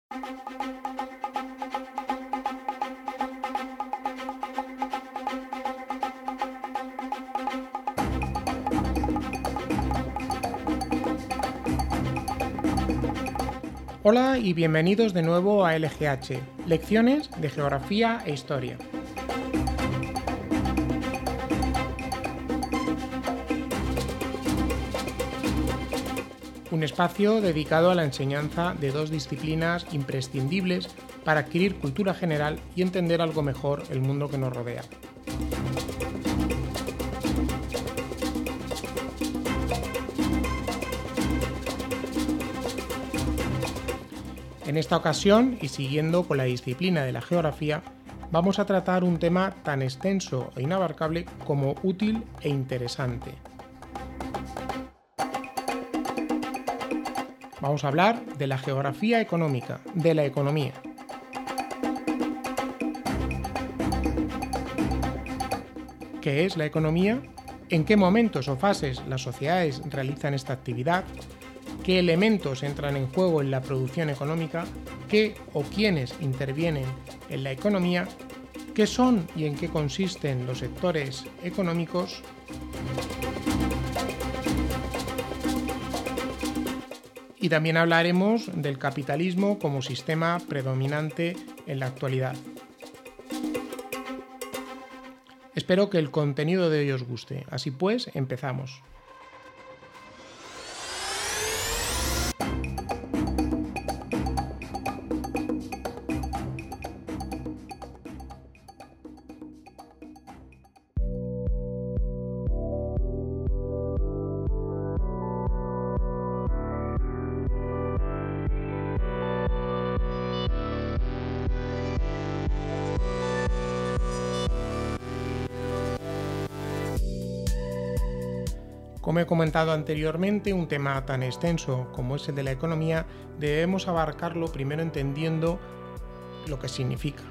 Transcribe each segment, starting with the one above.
Hola y bienvenidos de nuevo a LGH, lecciones de geografía e historia. Un espacio dedicado a la enseñanza de dos disciplinas imprescindibles para adquirir cultura general y entender algo mejor el mundo que nos rodea. En esta ocasión, y siguiendo con la disciplina de la geografía, vamos a tratar un tema tan extenso e inabarcable como útil e interesante. Vamos a hablar de la geografía económica, de la economía. ¿Qué es la economía? ¿En qué momentos o fases las sociedades realizan esta actividad? ¿Qué elementos entran en juego en la producción económica? ¿Qué o quiénes intervienen en la economía? ¿Qué son y en qué consisten los sectores económicos? Y también hablaremos del capitalismo como sistema predominante en la actualidad. Espero que el contenido de hoy os guste. Así pues, empezamos. Como he comentado anteriormente, un tema tan extenso como es el de la economía, debemos abarcarlo primero entendiendo lo que significa.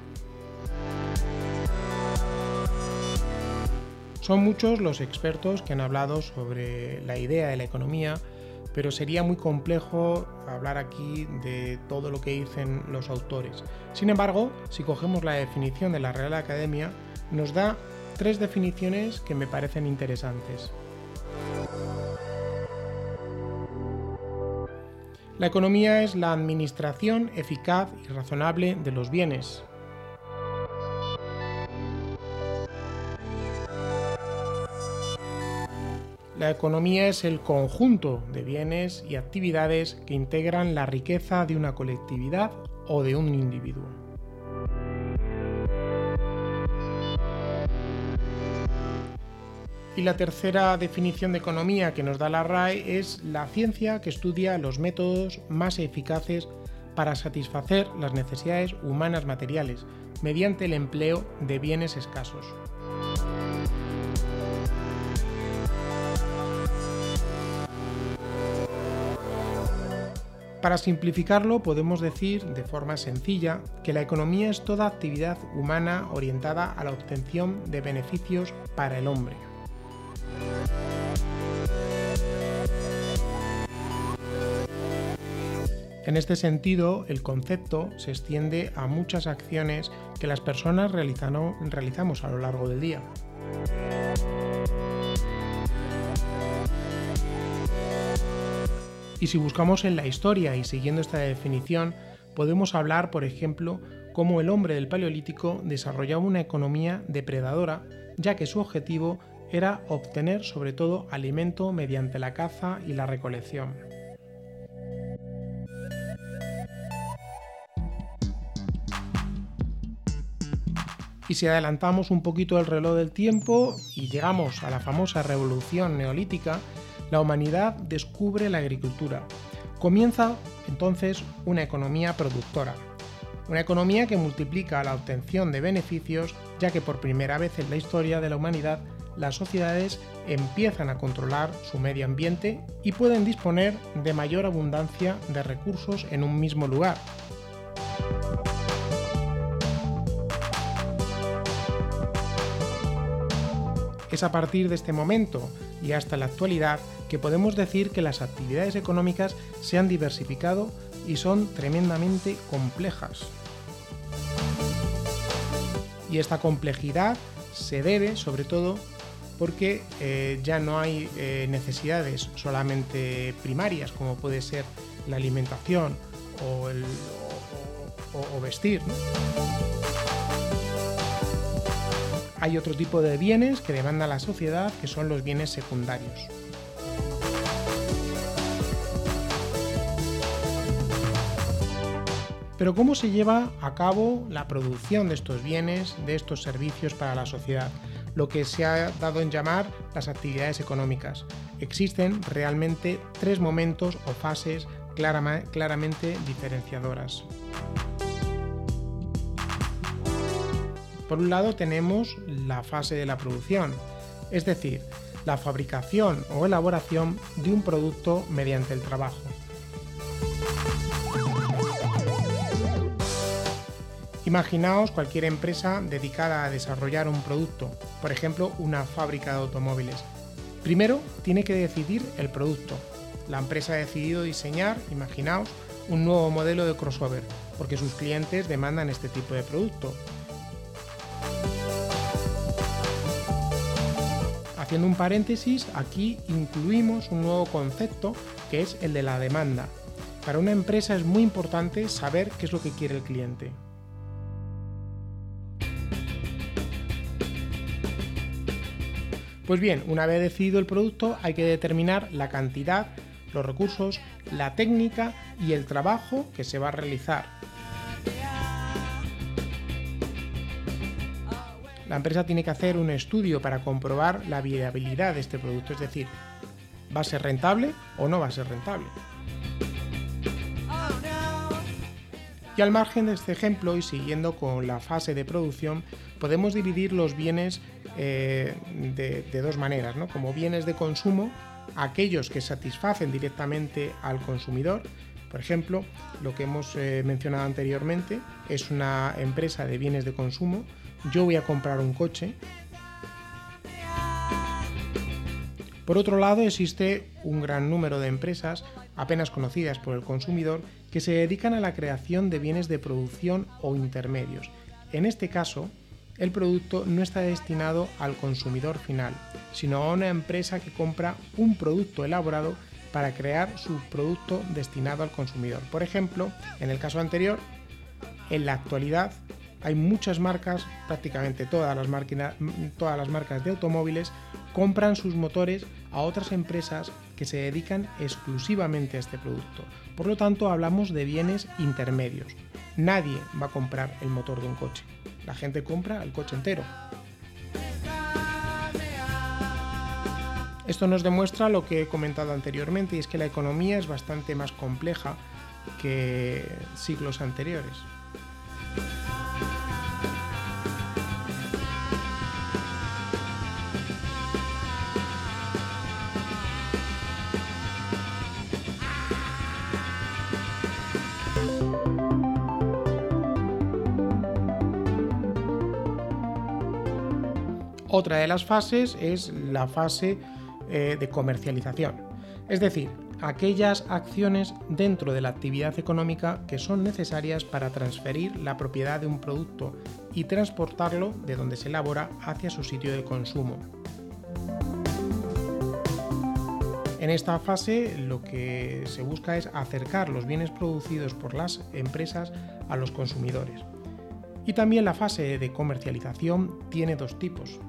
Son muchos los expertos que han hablado sobre la idea de la economía, pero sería muy complejo hablar aquí de todo lo que dicen los autores. Sin embargo, si cogemos la definición de la Real Academia, nos da tres definiciones que me parecen interesantes. La economía es la administración eficaz y razonable de los bienes. La economía es el conjunto de bienes y actividades que integran la riqueza de una colectividad o de un individuo. Y la tercera definición de economía que nos da la RAE es la ciencia que estudia los métodos más eficaces para satisfacer las necesidades humanas materiales mediante el empleo de bienes escasos. Para simplificarlo, podemos decir de forma sencilla que la economía es toda actividad humana orientada a la obtención de beneficios para el hombre. En este sentido, el concepto se extiende a muchas acciones que las personas realizamos a lo largo del día. Y si buscamos en la historia y siguiendo esta definición, podemos hablar, por ejemplo, cómo el hombre del Paleolítico desarrollaba una economía depredadora, ya que su objetivo era obtener sobre todo alimento mediante la caza y la recolección. Y si adelantamos un poquito el reloj del tiempo y llegamos a la famosa revolución neolítica, la humanidad descubre la agricultura. Comienza entonces una economía productora. Una economía que multiplica la obtención de beneficios, ya que por primera vez en la historia de la humanidad las sociedades empiezan a controlar su medio ambiente y pueden disponer de mayor abundancia de recursos en un mismo lugar. Es a partir de este momento y hasta la actualidad que podemos decir que las actividades económicas se han diversificado y son tremendamente complejas. Y esta complejidad se debe, sobre todo, porque ya no hay necesidades solamente primarias, como puede ser la alimentación o vestir, ¿no? Hay otro tipo de bienes que demanda la sociedad, que son los bienes secundarios. Pero ¿cómo se lleva a cabo la producción de estos bienes, de estos servicios para la sociedad? Lo que se ha dado en llamar las actividades económicas. Existen realmente tres momentos o fases claramente diferenciadoras. Por un lado tenemos la fase de la producción, es decir, la fabricación o elaboración de un producto mediante el trabajo. Imaginaos cualquier empresa dedicada a desarrollar un producto, por ejemplo, una fábrica de automóviles. Primero tiene que decidir el producto. La empresa ha decidido diseñar, imaginaos, un nuevo modelo de crossover, porque sus clientes demandan este tipo de producto. Haciendo un paréntesis, aquí incluimos un nuevo concepto que es el de la demanda. Para una empresa es muy importante saber qué es lo que quiere el cliente. Pues bien, una vez decidido el producto hay que determinar la cantidad, los recursos, la técnica y el trabajo que se va a realizar. La empresa tiene que hacer un estudio para comprobar la viabilidad de este producto, es decir, ¿va a ser rentable o no va a ser rentable? Y al margen de este ejemplo y siguiendo con la fase de producción, podemos dividir los bienes de dos maneras, ¿no? Como bienes de consumo, aquellos que satisfacen directamente al consumidor. Por ejemplo, lo que hemos mencionado anteriormente es una empresa de bienes de consumo. Yo voy a comprar un coche. Por otro lado, existe un gran número de empresas apenas conocidas por el consumidor que se dedican a la creación de bienes de producción o intermedios. En este caso, el producto no está destinado al consumidor final, sino a una empresa que compra un producto elaborado para crear su producto destinado al consumidor. Por ejemplo, en el caso anterior, en la actualidad hay muchas marcas, prácticamente todas las marcas de automóviles compran sus motores a otras empresas que se dedican exclusivamente a este producto. Por lo tanto, hablamos de bienes intermedios. Nadie va a comprar el motor de un coche. La gente compra el coche entero. Esto nos demuestra lo que he comentado anteriormente, y es que la economía es bastante más compleja que siglos anteriores. Otra de las fases es la fase de comercialización, es decir, aquellas acciones dentro de la actividad económica que son necesarias para transferir la propiedad de un producto y transportarlo de donde se elabora hacia su sitio de consumo. En esta fase lo que se busca es acercar los bienes producidos por las empresas a los consumidores. Y también la fase de comercialización tiene dos tipos.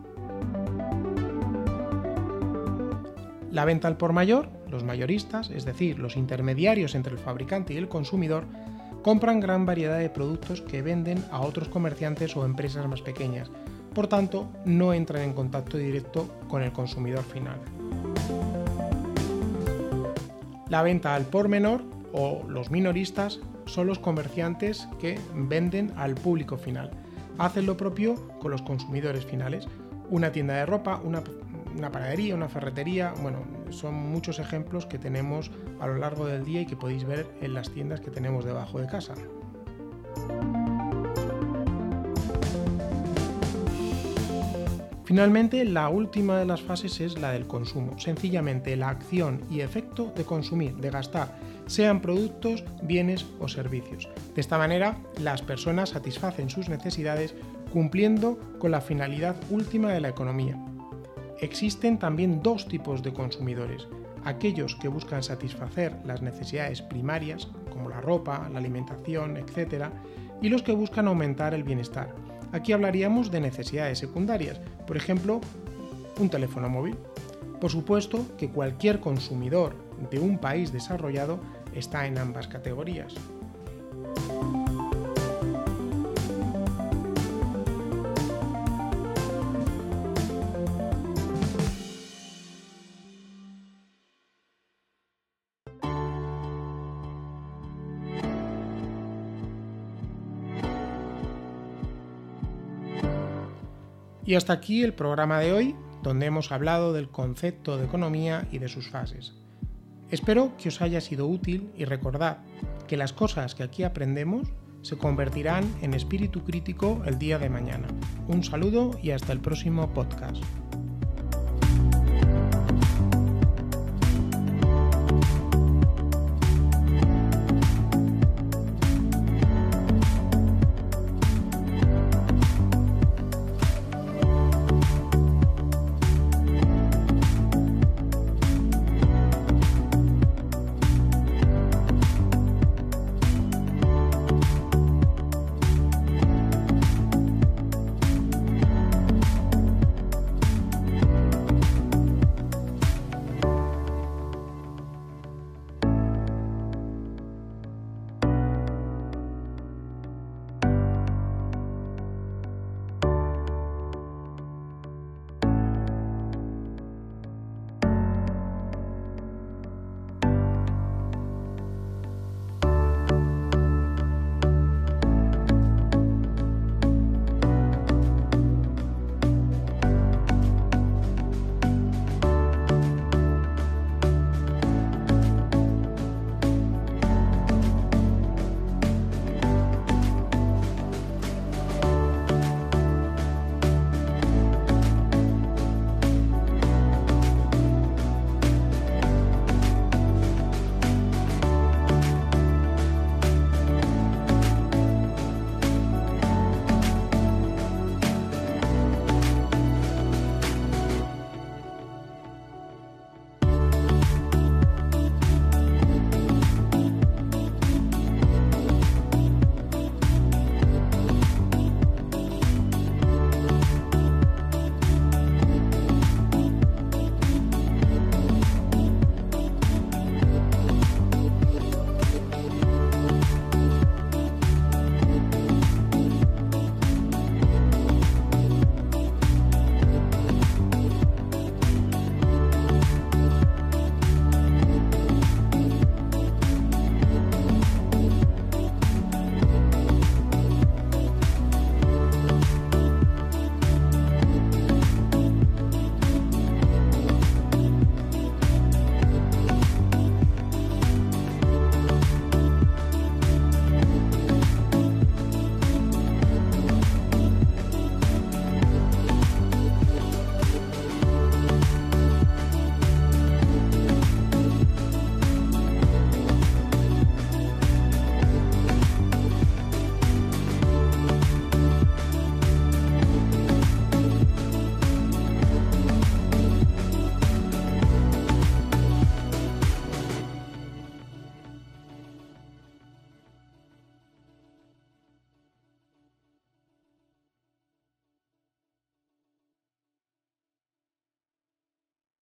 La venta al por mayor, los mayoristas, es decir, los intermediarios entre el fabricante y el consumidor, compran gran variedad de productos que venden a otros comerciantes o empresas más pequeñas, por tanto, no entran en contacto directo con el consumidor final. La venta al por menor o los minoristas son los comerciantes que venden al público final. Hacen lo propio con los consumidores finales. Una tienda de ropa, una panadería, una ferretería, bueno, son muchos ejemplos que tenemos a lo largo del día y que podéis ver en las tiendas que tenemos debajo de casa. Finalmente, la última de las fases es la del consumo, sencillamente la acción y efecto de consumir, de gastar, sean productos, bienes o servicios. De esta manera, las personas satisfacen sus necesidades cumpliendo con la finalidad última de la economía. Existen también dos tipos de consumidores: aquellos que buscan satisfacer las necesidades primarias, como la ropa, la alimentación, etc., y los que buscan aumentar el bienestar. Aquí hablaríamos de necesidades secundarias, por ejemplo, un teléfono móvil. Por supuesto que cualquier consumidor de un país desarrollado está en ambas categorías. Y hasta aquí el programa de hoy, donde hemos hablado del concepto de economía y de sus fases. Espero que os haya sido útil y recordad que las cosas que aquí aprendemos se convertirán en espíritu crítico el día de mañana. Un saludo y hasta el próximo podcast.